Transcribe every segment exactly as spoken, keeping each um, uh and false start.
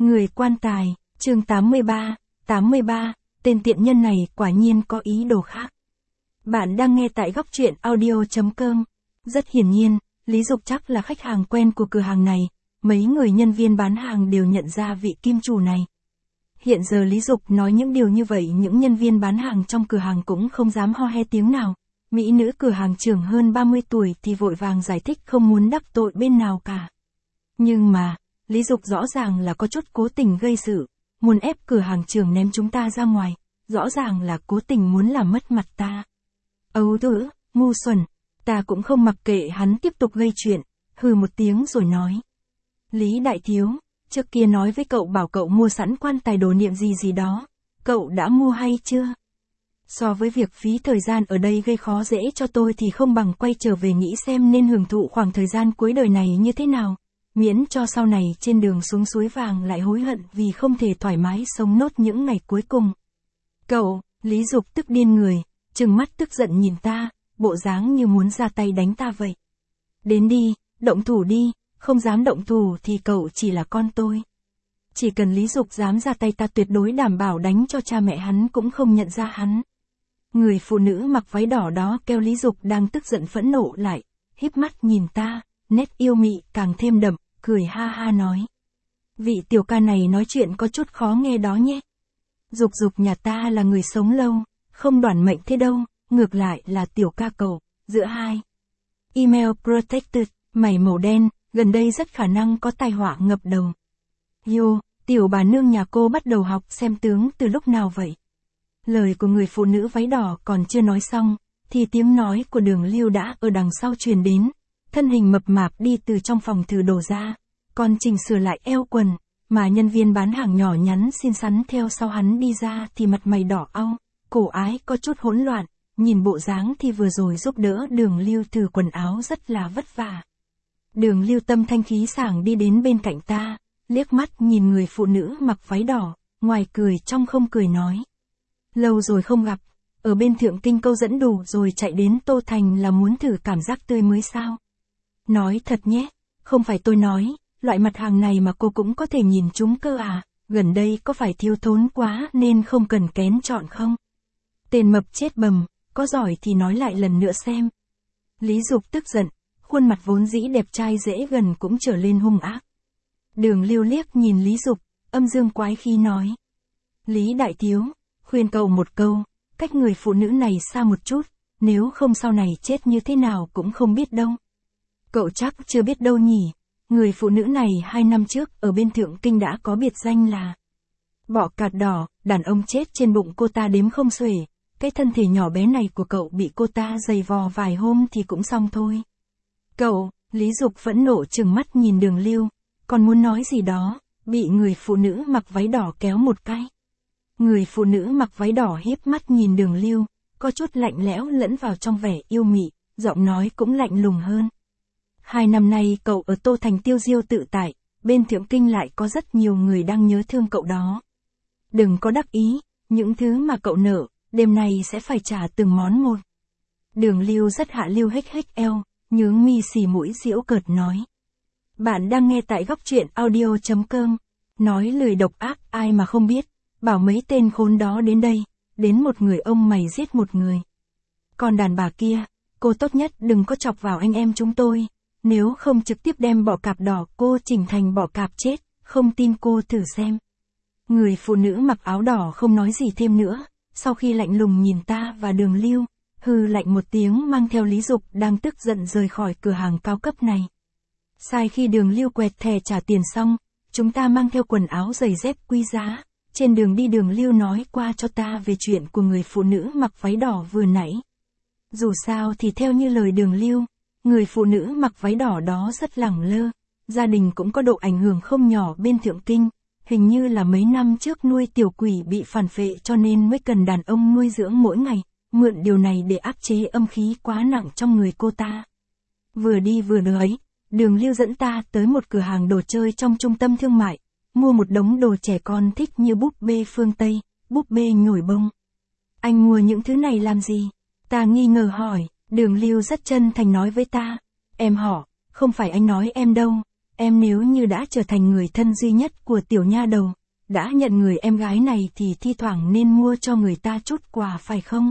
Người quan tài, chương tám mươi ba, tám mươi ba, tên tiện nhân này quả nhiên có ý đồ khác. Bạn đang nghe tại góc truyện audio chấm com. Rất hiển nhiên, Lý Dục chắc là khách hàng quen của cửa hàng này, mấy người nhân viên bán hàng đều nhận ra vị kim chủ này. Hiện giờ Lý Dục nói những điều như vậy, những nhân viên bán hàng trong cửa hàng cũng không dám ho he tiếng nào. Mỹ nữ cửa hàng trưởng hơn ba mươi tuổi thì vội vàng giải thích không muốn đắc tội bên nào cả. Nhưng mà, Lý Dục rõ ràng là có chút cố tình gây sự, muốn ép cửa hàng trưởng ném chúng ta ra ngoài, rõ ràng là cố tình muốn làm mất mặt ta. Ấu dữ, ngu xuẩn, ta cũng không mặc kệ hắn tiếp tục gây chuyện, hừ một tiếng rồi nói. Lý đại thiếu, trước kia nói với cậu bảo cậu mua sẵn quan tài đồ niệm gì gì đó, cậu đã mua hay chưa? So với việc phí thời gian ở đây gây khó dễ cho tôi thì không bằng quay trở về nghĩ xem nên hưởng thụ khoảng thời gian cuối đời này như thế nào, miễn cho sau này trên đường xuống suối vàng lại hối hận vì không thể thoải mái sống nốt những ngày cuối cùng. Cậu, Lý Dục tức điên người, trừng mắt tức giận nhìn ta, bộ dáng như muốn ra tay đánh ta vậy. Đến đi, động thủ đi, không dám động thủ thì cậu chỉ là con tôi. Chỉ cần Lý Dục dám ra tay ta tuyệt đối đảm bảo đánh cho cha mẹ hắn cũng không nhận ra hắn. Người phụ nữ mặc váy đỏ đó kêu Lý Dục đang tức giận phẫn nộ lại, híp mắt nhìn ta, nét yêu mị càng thêm đậm, cười ha ha nói. Vị tiểu ca này nói chuyện có chút khó nghe đó nhé. Dục Dục nhà ta là người sống lâu, không đoản mệnh thế đâu, ngược lại là tiểu ca cậu, giữa hai. Email protected, mày màu đen, gần đây rất khả năng có tai họa ngập đầu. Yo, tiểu bà nương nhà cô bắt đầu học xem tướng từ lúc nào vậy? Lời của người phụ nữ váy đỏ còn chưa nói xong, thì tiếng nói của Đường Lưu đã ở đằng sau truyền đến, thân hình mập mạp đi từ trong phòng thử đồ ra, còn chỉnh sửa lại eo quần, mà nhân viên bán hàng nhỏ nhắn xinh xắn theo sau hắn đi ra thì mặt mày đỏ au, cổ ái có chút hỗn loạn, nhìn bộ dáng thì vừa rồi giúp đỡ Đường Lưu thử quần áo rất là vất vả. Đường Lưu tâm thanh khí sảng đi đến bên cạnh ta, liếc mắt nhìn người phụ nữ mặc váy đỏ, ngoài cười trong không cười nói. Lâu rồi không gặp, ở bên Thượng Kinh câu dẫn đủ rồi chạy đến Tô Thành là muốn thử cảm giác tươi mới sao? Nói thật nhé, không phải tôi nói, loại mặt hàng này mà cô cũng có thể nhìn chúng cơ à, gần đây có phải thiếu thốn quá nên không cần kén chọn không? Tên mập chết bầm, có giỏi thì nói lại lần nữa xem. Lý Dục tức giận, khuôn mặt vốn dĩ đẹp trai dễ gần cũng trở lên hung ác. Đường Lưu liếc nhìn Lý Dục, âm dương quái khí nói. Lý đại thiếu, khuyên cậu một câu, cách người phụ nữ này xa một chút, nếu không sau này chết như thế nào cũng không biết đâu. Cậu chắc chưa biết đâu nhỉ, người phụ nữ này hai năm trước ở bên Thượng Kinh đã có biệt danh là Bọ Cạp Đỏ, đàn ông chết trên bụng cô ta đếm không xuể, cái thân thể nhỏ bé này của cậu bị cô ta giày vò vài hôm thì cũng xong thôi. Cậu, Lý Dục phẫn nộ trừng mắt nhìn Đường Lưu, còn muốn nói gì đó, bị người phụ nữ mặc váy đỏ kéo một cái. Người phụ nữ mặc váy đỏ híp mắt nhìn Đường Lưu, có chút lạnh lẽo lẫn vào trong vẻ yêu mị, giọng nói cũng lạnh lùng hơn. Hai năm nay cậu ở Tô Thành tiêu diêu tự tại, bên Thượng Kinh lại có rất nhiều người đang nhớ thương cậu đó. Đừng có đắc ý, những thứ mà cậu nợ, đêm nay sẽ phải trả từng món một. Đường Lưu rất hạ lưu hếch hếch eo, nhướng mi xì mũi giễu cợt nói. Bạn đang nghe tại góc truyện audio chấm com, nói lời độc ác ai mà không biết, bảo mấy tên khốn đó đến đây, đến một người ông mày giết một người. Còn đàn bà kia, cô tốt nhất đừng có chọc vào anh em chúng tôi, nếu không trực tiếp đem bọ cạp đỏ cô chỉnh thành bọ cạp chết, không tin cô thử xem. Người phụ nữ mặc áo đỏ không nói gì thêm nữa, sau khi lạnh lùng nhìn ta và Đường Lưu, hừ lạnh một tiếng mang theo Lý Dục đang tức giận rời khỏi cửa hàng cao cấp này. Sai khi Đường Lưu quẹt thẻ trả tiền xong, chúng ta mang theo quần áo giày dép quý giá, trên đường đi Đường Lưu nói qua cho ta về chuyện của người phụ nữ mặc váy đỏ vừa nãy. Dù sao thì theo như lời Đường Lưu, người phụ nữ mặc váy đỏ đó rất lẳng lơ, gia đình cũng có độ ảnh hưởng không nhỏ bên Thượng Kinh, hình như là mấy năm trước nuôi tiểu quỷ bị phản phệ cho nên mới cần đàn ông nuôi dưỡng mỗi ngày, mượn điều này để áp chế âm khí quá nặng trong người cô ta. Vừa đi vừa nói, Đường Lưu dẫn ta tới một cửa hàng đồ chơi trong trung tâm thương mại, mua một đống đồ trẻ con thích như búp bê phương Tây, búp bê nhồi bông. Anh mua những thứ này làm gì? Ta nghi ngờ hỏi, Đường Lưu rất chân thành nói với ta. Em họ, không phải anh nói em đâu, em nếu như đã trở thành người thân duy nhất của tiểu nha đầu, đã nhận người em gái này thì thi thoảng nên mua cho người ta chút quà phải không?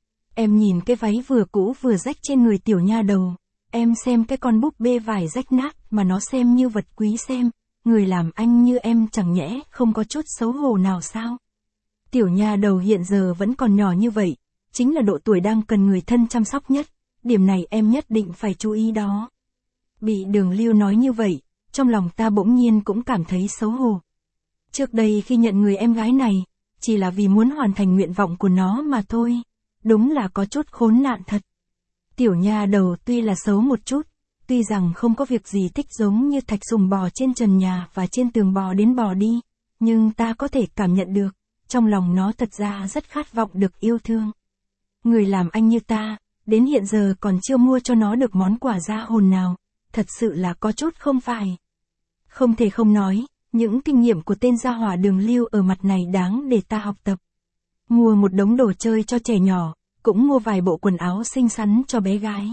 Em nhìn cái váy vừa cũ vừa rách trên người tiểu nha đầu, em xem cái con búp bê vải rách nát mà nó xem như vật quý xem, người làm anh như em chẳng nhẽ không có chút xấu hổ nào sao? Tiểu nha đầu hiện giờ vẫn còn nhỏ như vậy, chính là độ tuổi đang cần người thân chăm sóc nhất, điểm này em nhất định phải chú ý đó. Bị Đường Lưu nói như vậy, trong lòng ta bỗng nhiên cũng cảm thấy xấu hổ. Trước đây khi nhận người em gái này, chỉ là vì muốn hoàn thành nguyện vọng của nó mà thôi, đúng là có chút khốn nạn thật. Tiểu nha đầu tuy là xấu một chút, tuy rằng không có việc gì thích giống như thạch sùng bò trên trần nhà và trên tường bò đến bò đi, nhưng ta có thể cảm nhận được, trong lòng nó thật ra rất khát vọng được yêu thương. Người làm anh như ta, đến hiện giờ còn chưa mua cho nó được món quà ra hồn nào, thật sự là có chút không phải. Không thể không nói, những kinh nghiệm của tên gia hỏa Đường Lưu ở mặt này đáng để ta học tập. Mua một đống đồ chơi cho trẻ nhỏ, cũng mua vài bộ quần áo xinh xắn cho bé gái.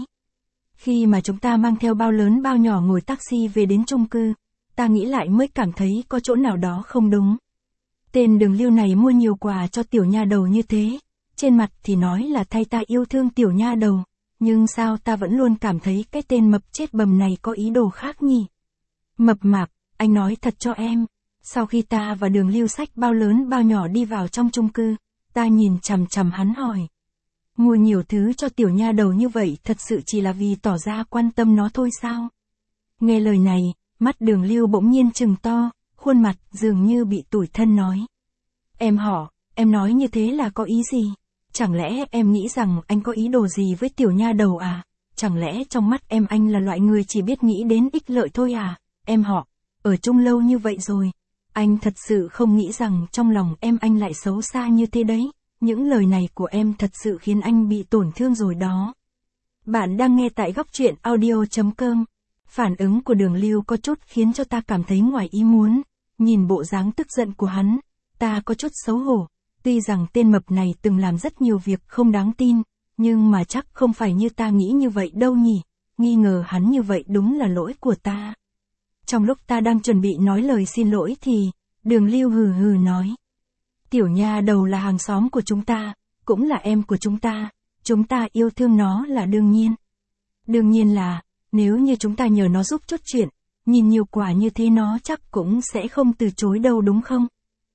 Khi mà chúng ta mang theo bao lớn bao nhỏ ngồi taxi về đến chung cư, ta nghĩ lại mới cảm thấy có chỗ nào đó không đúng. Tên Đường Lưu này mua nhiều quà cho tiểu nha đầu như thế, trên mặt thì nói là thay ta yêu thương tiểu nha đầu, nhưng sao ta vẫn luôn cảm thấy cái tên mập chết bầm này có ý đồ khác nhỉ? Mập mạp, anh nói thật cho em, sau khi ta và Đường Lưu xách bao lớn bao nhỏ đi vào trong chung cư, ta nhìn chằm chằm hắn hỏi. Mua nhiều thứ cho tiểu nha đầu như vậy thật sự chỉ là vì tỏ ra quan tâm nó thôi sao? Nghe lời này, mắt Đường Lưu bỗng nhiên trừng to, khuôn mặt dường như bị tủi thân nói. Em họ, em nói như thế là có ý gì? Chẳng lẽ em nghĩ rằng anh có ý đồ gì với tiểu nha đầu à? Chẳng lẽ trong mắt em anh là loại người chỉ biết nghĩ đến ích lợi thôi à? Em họ, ở chung lâu như vậy rồi, anh thật sự không nghĩ rằng trong lòng em anh lại xấu xa như thế đấy. Những lời này của em thật sự khiến anh bị tổn thương rồi đó. Bạn đang nghe tại góc truyện audio chấm com. Phản ứng của Đường Lưu có chút khiến cho ta cảm thấy ngoài ý muốn. Nhìn bộ dáng tức giận của hắn, ta có chút xấu hổ. Tuy rằng tên mập này từng làm rất nhiều việc không đáng tin, nhưng mà chắc không phải như ta nghĩ như vậy đâu nhỉ. Nghi ngờ hắn như vậy đúng là lỗi của ta. Trong lúc ta đang chuẩn bị nói lời xin lỗi thì, Đường Lưu hừ hừ nói. Tiểu nha đầu là hàng xóm của chúng ta, cũng là em của chúng ta, chúng ta yêu thương nó là đương nhiên. Đương nhiên là, nếu như chúng ta nhờ nó giúp chút chuyện, nhìn nhiều quả như thế nó chắc cũng sẽ không từ chối đâu đúng không?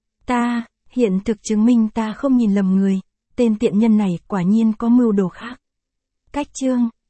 Ta, hiện thực chứng minh ta không nhìn lầm người, tên tiện nhân này quả nhiên có mưu đồ khác. Cách chương